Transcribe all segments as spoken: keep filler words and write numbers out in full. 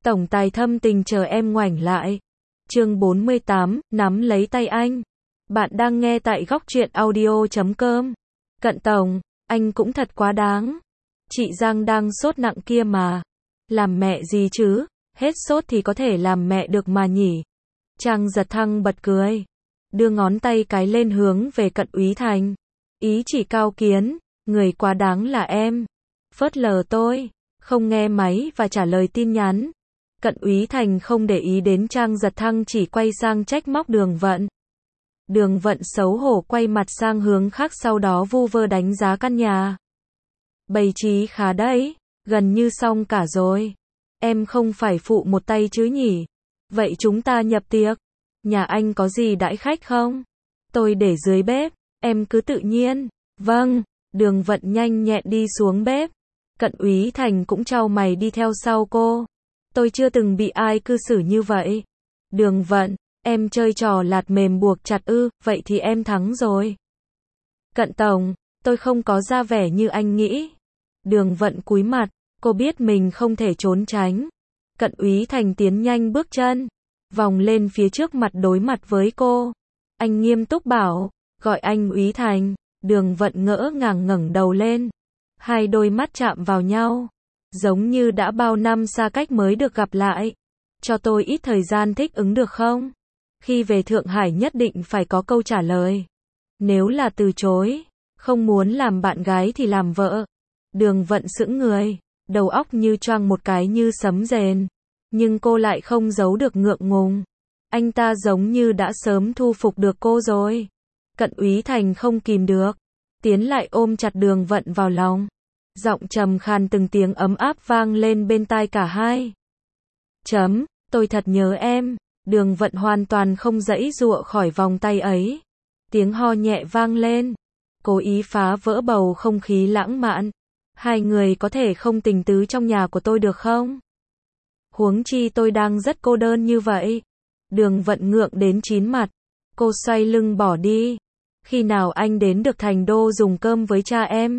Tổng tài thâm tình chờ em ngoảnh lại. Chương bốn mươi tám, nắm lấy tay anh. Bạn đang nghe tại góc truyện audio chấm com. Cận tổng, anh cũng thật quá đáng. Chị Giang đang sốt nặng kia mà. Làm mẹ gì chứ, hết sốt thì có thể làm mẹ được mà nhỉ. Trang giật thăng bật cười. Đưa ngón tay cái lên hướng về Cận Úy Thành. Ý chỉ cao kiến, người quá đáng là em. Phớt lờ tôi, không nghe máy và trả lời tin nhắn. Cận Úy Thành không để ý đến Trang giật thăng, chỉ quay sang trách móc Đường Vận. Đường Vận xấu hổ quay mặt sang hướng khác, sau đó vu vơ đánh giá căn nhà. Bày trí khá đấy, gần như xong cả rồi. Em không phải phụ một tay chứ nhỉ? Vậy chúng ta nhập tiệc. Nhà anh có gì đãi khách không? Tôi để dưới bếp, em cứ tự nhiên. Vâng, Đường Vận nhanh nhẹn đi xuống bếp. Cận Úy Thành cũng chau mày đi theo sau cô. Tôi chưa từng bị ai cư xử như vậy. Đường Vận, em chơi trò lạt mềm buộc chặt ư, vậy thì em thắng rồi. Cận tổng, tôi không có ra vẻ như anh nghĩ. Đường Vận cúi mặt, cô biết mình không thể trốn tránh. Cận Úy Thành tiến nhanh bước chân, vòng lên phía trước mặt đối mặt với cô. Anh nghiêm túc bảo, gọi anh Úy Thành. Đường Vận ngỡ ngàng ngẩng đầu lên. Hai đôi mắt chạm vào nhau, giống như đã bao năm xa cách mới được gặp lại. Cho tôi ít thời gian thích ứng được không? Khi về Thượng Hải nhất định phải có câu trả lời. Nếu là từ chối, không muốn làm bạn gái thì làm vợ. Đường Vận sững người, đầu óc như choang một cái như sấm rền. Nhưng cô lại không giấu được ngượng ngùng. Anh ta giống như đã sớm thu phục được cô rồi. Cận Úy Thành không kìm được, tiến lại ôm chặt Đường Vận vào lòng. Giọng trầm khàn từng tiếng ấm áp vang lên bên tai cả hai. Chấm, tôi thật nhớ em. Đường Vận hoàn toàn không giãy giụa khỏi vòng tay ấy. Tiếng ho nhẹ vang lên, cố ý phá vỡ bầu không khí lãng mạn. Hai người có thể không tình tứ trong nhà của tôi được không? Huống chi tôi đang rất cô đơn như vậy. Đường Vận ngượng đến chín mặt. Cô xoay lưng bỏ đi. Khi nào anh đến được Thành Đô dùng cơm với cha em?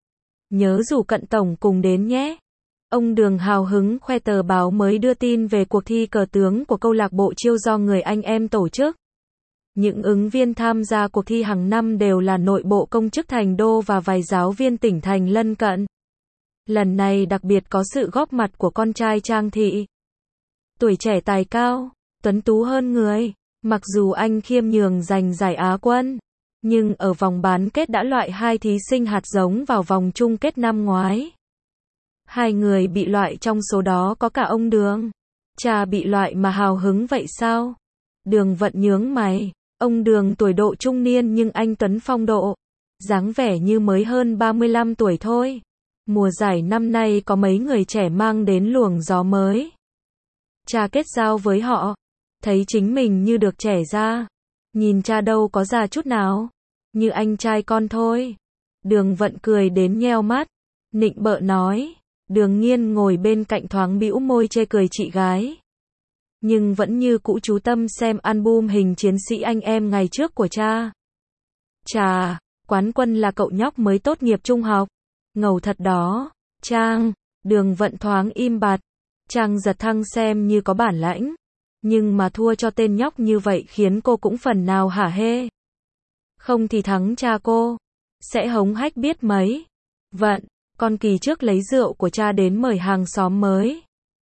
Nhớ rủ Cận tổng cùng đến nhé. Ông Đường hào hứng khoe tờ báo mới đưa tin về cuộc thi cờ tướng của câu lạc bộ Chiêu do người anh em tổ chức. Những ứng viên tham gia cuộc thi hàng năm đều là nội bộ công chức Thành Đô và vài giáo viên tỉnh thành lân cận. Lần này đặc biệt có sự góp mặt của con trai Trang Thị. Tuổi trẻ tài cao, tuấn tú hơn người. Mặc dù anh khiêm nhường giành giải Á quân, nhưng ở vòng bán kết đã loại hai thí sinh hạt giống vào vòng chung kết năm ngoái. Hai người bị loại, trong số đó có cả ông Đường. Cha bị loại mà hào hứng vậy sao? Đường Vận nhướng mày. Ông Đường tuổi độ trung niên nhưng anh tuấn phong độ, dáng vẻ như mới hơn ba mươi lăm tuổi thôi. Mùa giải năm nay có mấy người trẻ mang đến luồng gió mới. Cha kết giao với họ, thấy chính mình như được trẻ ra. Nhìn cha đâu có già chút nào, như anh trai con thôi. Đường Vận cười đến nheo mắt, nịnh bợ nói. Đường Nghiên ngồi bên cạnh thoáng bĩu môi chê cười chị gái, nhưng vẫn như cũ chú tâm xem album hình chiến sĩ anh em ngày trước của cha. Chà, quán quân là cậu nhóc mới tốt nghiệp trung học. Ngầu thật đó. Trang. Đường Vận thoáng im bặt. Trang giật thăng xem như có bản lãnh, nhưng mà thua cho tên nhóc như vậy khiến cô cũng phần nào hả hê. Không thì thắng cha cô sẽ hống hách biết mấy. Vận, con kỳ trước lấy rượu của cha đến mời hàng xóm mới.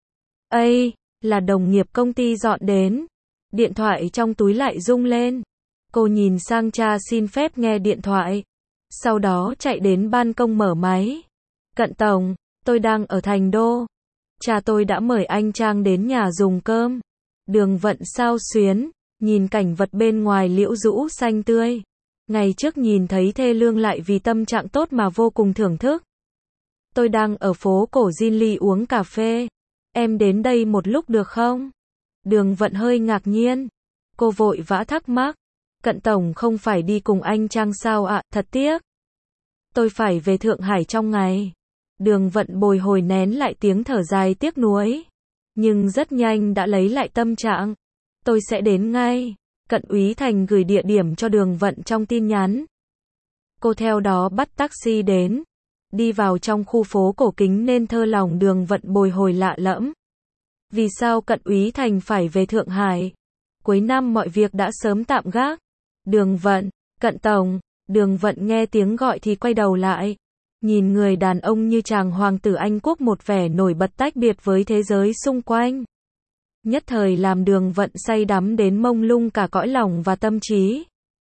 Ây, là đồng nghiệp công ty dọn đến. Điện thoại trong túi lại rung lên. Cô nhìn sang cha xin phép nghe điện thoại, sau đó chạy đến ban công mở máy. Cận tổng, tôi đang ở Thành Đô. Cha tôi đã mời anh Trang đến nhà dùng cơm. Đường Vận xao xuyến, nhìn cảnh vật bên ngoài liễu rũ xanh tươi. Ngày trước nhìn thấy thê lương lại vì tâm trạng tốt mà vô cùng thưởng thức. Tôi đang ở phố cổ Ginly uống cà phê. Em đến đây một lúc được không? Đường Vận hơi ngạc nhiên. Cô vội vã thắc mắc. Cận tổng không phải đi cùng anh Trang sao ạ? Thật tiếc. Tôi phải về Thượng Hải trong ngày. Đường Vận bồi hồi nén lại tiếng thở dài tiếc nuối, nhưng rất nhanh đã lấy lại tâm trạng. Tôi sẽ đến ngay. Cận Úy Thành gửi địa điểm cho Đường Vận trong tin nhắn. Cô theo đó bắt taxi đến. Đi vào trong khu phố cổ kính nên thơ lòng Đường Vận bồi hồi lạ lẫm. Vì sao Cận Úy Thành phải về Thượng Hải? Cuối năm mọi việc đã sớm tạm gác. Đường Vận, Cận Tổng. Đường Vận nghe tiếng gọi thì quay đầu lại. Nhìn người đàn ông như chàng hoàng tử Anh Quốc một vẻ nổi bật tách biệt với thế giới xung quanh. Nhất thời làm Đường Vận say đắm đến mông lung cả cõi lòng và tâm trí.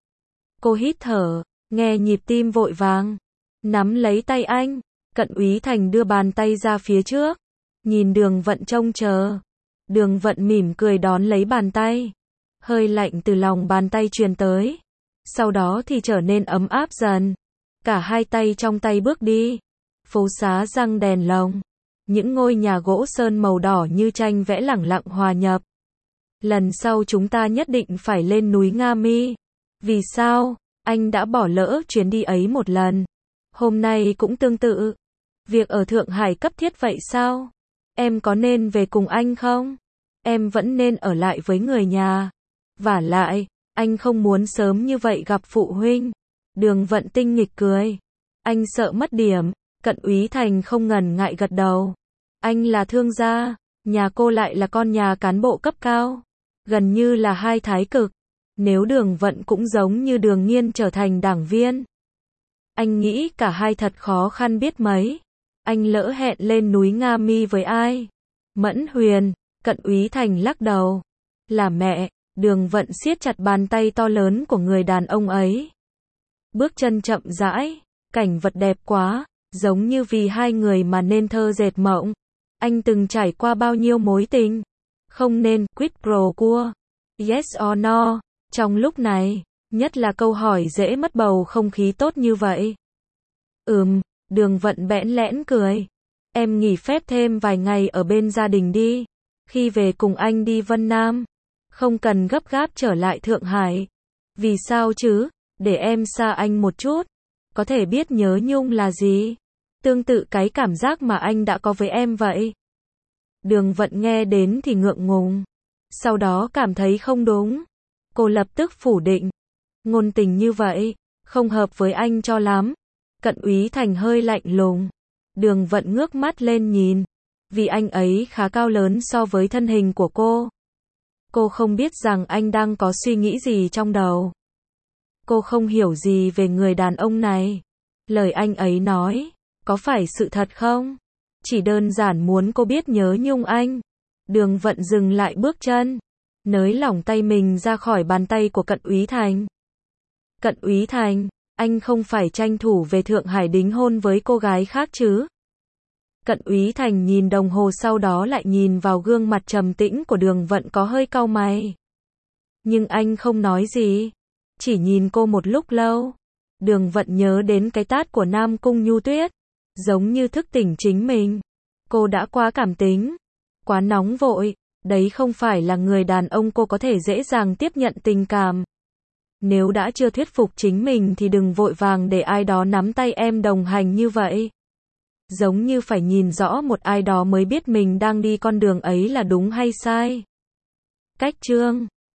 Cô hít thở, nghe nhịp tim vội vàng. Nắm lấy tay anh. Cận Úy Thành đưa bàn tay ra phía trước. Nhìn Đường Vận trông chờ. Đường Vận mỉm cười đón lấy bàn tay. Hơi lạnh từ lòng bàn tay truyền tới. Sau đó thì trở nên ấm áp dần. Cả hai tay trong tay bước đi. Phố xá răng đèn lồng. Những ngôi nhà gỗ sơn màu đỏ như tranh vẽ lẳng lặng hòa nhập. Lần sau chúng ta nhất định phải lên núi Nga Mi. Vì sao? Anh đã bỏ lỡ chuyến đi ấy một lần. Hôm nay cũng tương tự. Việc ở Thượng Hải cấp thiết vậy sao? Em có nên về cùng anh không? Em vẫn nên ở lại với người nhà. Vả lại, anh không muốn sớm như vậy gặp phụ huynh. Đường Vận tinh nghịch cười. Anh sợ mất điểm. Cận Úy Thành không ngần ngại gật đầu. Anh là thương gia, nhà cô lại là con nhà cán bộ cấp cao. Gần như là hai thái cực. Nếu Đường Vận cũng giống như Đường Nghiên trở thành đảng viên. Anh nghĩ cả hai thật khó khăn biết mấy. Anh lỡ hẹn lên núi Nga Mi với ai? Mẫn Huyền. Cận Úy Thành lắc đầu. Là mẹ. Đường Vận siết chặt bàn tay to lớn của người đàn ông ấy. Bước chân chậm rãi. Cảnh vật đẹp quá. Giống như vì hai người mà nên thơ dệt mộng. Anh từng trải qua bao nhiêu mối tình. Không nên quid pro quo. Yes or no. Trong lúc này, nhất là câu hỏi dễ mất bầu không khí tốt như vậy. Ừm, Đường Vận bẽn lẽn cười. Em nghỉ phép thêm vài ngày ở bên gia đình đi. Khi về cùng anh đi Vân Nam. Không cần gấp gáp trở lại Thượng Hải. Vì sao chứ? Để em xa anh một chút. Có thể biết nhớ nhung là gì? Tương tự cái cảm giác mà anh đã có với em vậy. Đường Vận nghe đến thì ngượng ngùng. Sau đó cảm thấy không đúng. Cô lập tức phủ định. Ngôn tình như vậy, không hợp với anh cho lắm. Cận Úy Thành hơi lạnh lùng. Đường Vận ngước mắt lên nhìn. Vì anh ấy khá cao lớn so với thân hình của cô. Cô không biết rằng anh đang có suy nghĩ gì trong đầu. Cô không hiểu gì về người đàn ông này. Lời anh ấy nói, có phải sự thật không? Chỉ đơn giản muốn cô biết nhớ nhung anh. Đường Vận dừng lại bước chân. Nới lỏng tay mình ra khỏi bàn tay của Cận Úy Thành. Cận Úy Thành, anh không phải tranh thủ về Thượng Hải đính hôn với cô gái khác chứ? Cận Úy Thành nhìn đồng hồ sau đó lại nhìn vào gương mặt trầm tĩnh của Đường Vận có hơi cau mày. Nhưng anh không nói gì. Chỉ nhìn cô một lúc lâu. Đường Vận nhớ đến cái tát của Nam Cung Nhu Tuyết. Giống như thức tỉnh chính mình. Cô đã quá cảm tính. Quá nóng vội. Đấy không phải là người đàn ông cô có thể dễ dàng tiếp nhận tình cảm. Nếu đã chưa thuyết phục chính mình thì đừng vội vàng để ai đó nắm tay em đồng hành như vậy. Giống như phải nhìn rõ một ai đó mới biết mình đang đi con đường ấy là đúng hay sai. Cách chương